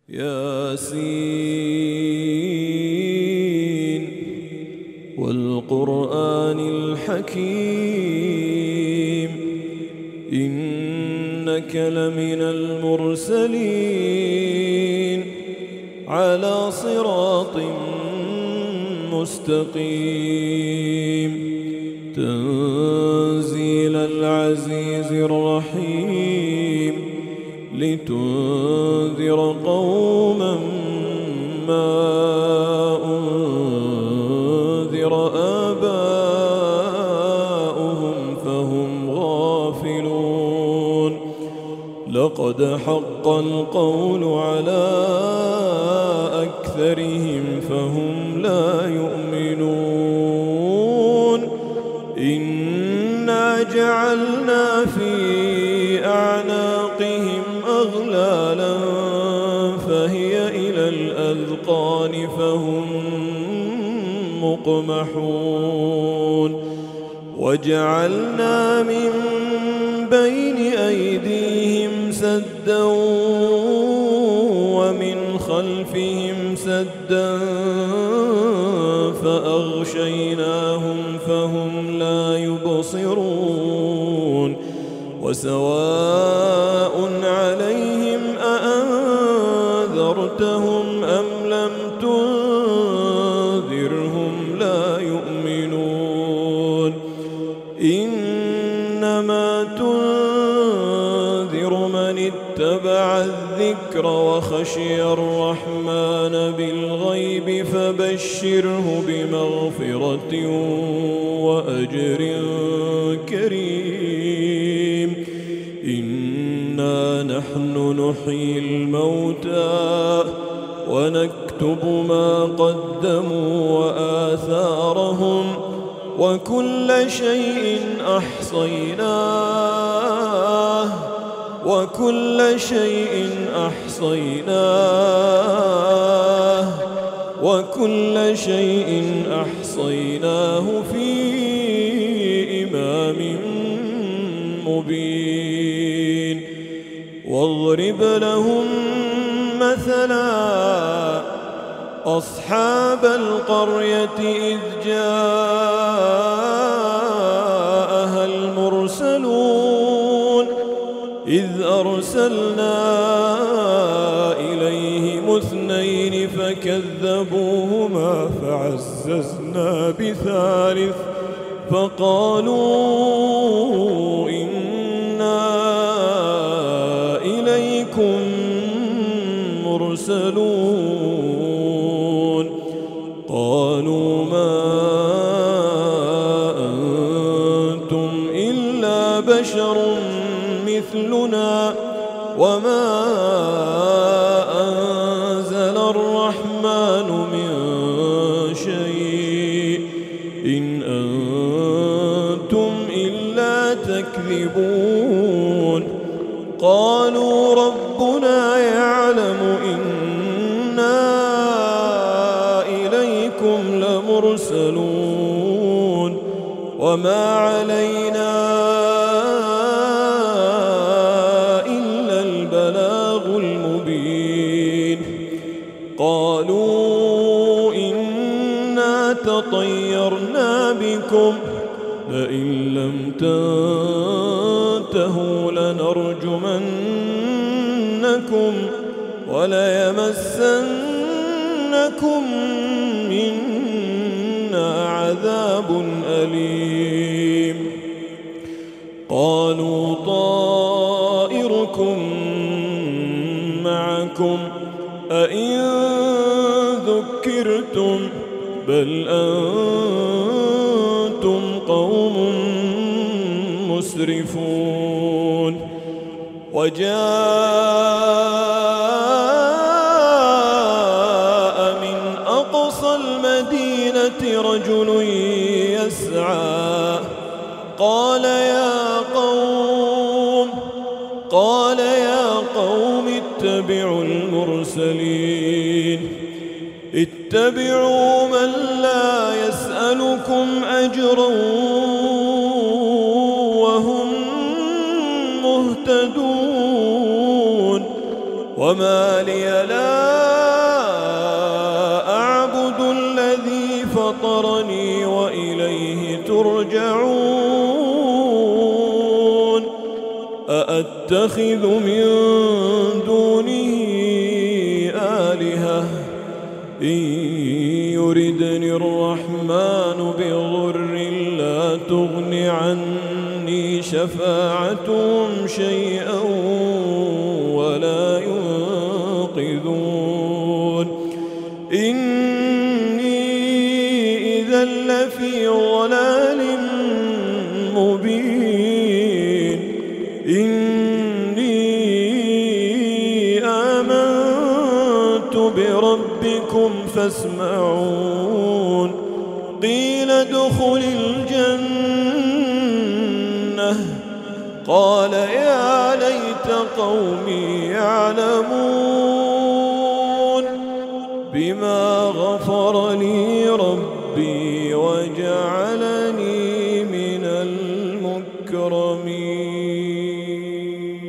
ياسين والقرآن الحكيم إنك لمن المرسلين على صراط مستقيم تنزيل العزيز الرحيم لتنذر قوما ما أنذر آباؤهم فهم غافلون لقد حق القول على أكثرهم فهم لا يؤمنون إنا جعلنا في أعناقهم أغلالا فهي إلى الأذقان فهم مقمحون وجعلنا من بين أيديهم سدا ومن خلفهم سدا فأغشيناهم فهم لا يبصرون وسواء عليهم أأنذرتهم أم لم تنذرهم لا يؤمنون إنما تنذر من اتبع الذكر وخشي الرحمن بالغيب فبشره بمغفرة وأجر كريم إنا نحن نحيي الموتى ونكتب ما قدموا وآثارهم وكل شيء أحصيناه في إمام مبين واضرب لهم مثلا أصحاب القرية إذ جاءها المرسلون إذ أرسلنا إليهم اثنين فكذبوهما فعززنا بثالث فقالوا إنا إليكم مرسلون قالوا ما أنتم إلا بشر مثلنا وما أنزل الرحمن من شيء إن أنتم إلا تكذبون قالوا ربنا يعلم إنا إليكم لمرسلون وما علينا إلا البلاغ المبين قالوا إنا تطيرنا بكم لئن لم تنتهوا لنرجمنكم وليمسنكم منا عذاب أليم قالوا طائركم معكم أئن ذكرتم بل أنتم قوم مسرفون وجاء من أقصى المدينة رجل يسعى قال يا قوم اتبعوا المرسلين اتبعوا من لا يسألكم أجرا وهم مهتدون وما لي لا أعبد الذي فطرني وإليه ترجعون أأتخذ من دونه آلهة إن يردني الرحمن بضر لا تغن عني شفاعتهم شيئا ولا ينقذون إني إذا لفي ضلال مبين إني آمنت بربكم فاسمعون قيل ادخل الجنة قال يا ليت قومي يعلمون بما غفر لي ربي وجعلني من المكرمين.